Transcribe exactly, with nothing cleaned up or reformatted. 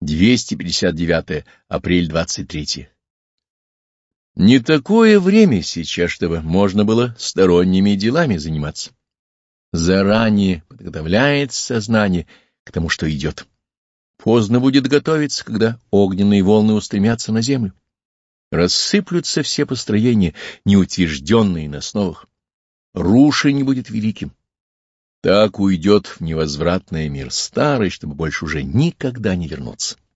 двести пятьдесят девятое апрель двадцать третье. Не такое время сейчас, чтобы можно было сторонними делами заниматься. Заранее подготовляется сознание к тому, что идет. Поздно будет готовиться, когда огненные волны устремятся на землю. Рассыплются все построения, неутвержденные на основах. Рушение будет великим. Так уйдет в невозвратный мир старый, чтобы больше уже никогда не вернуться.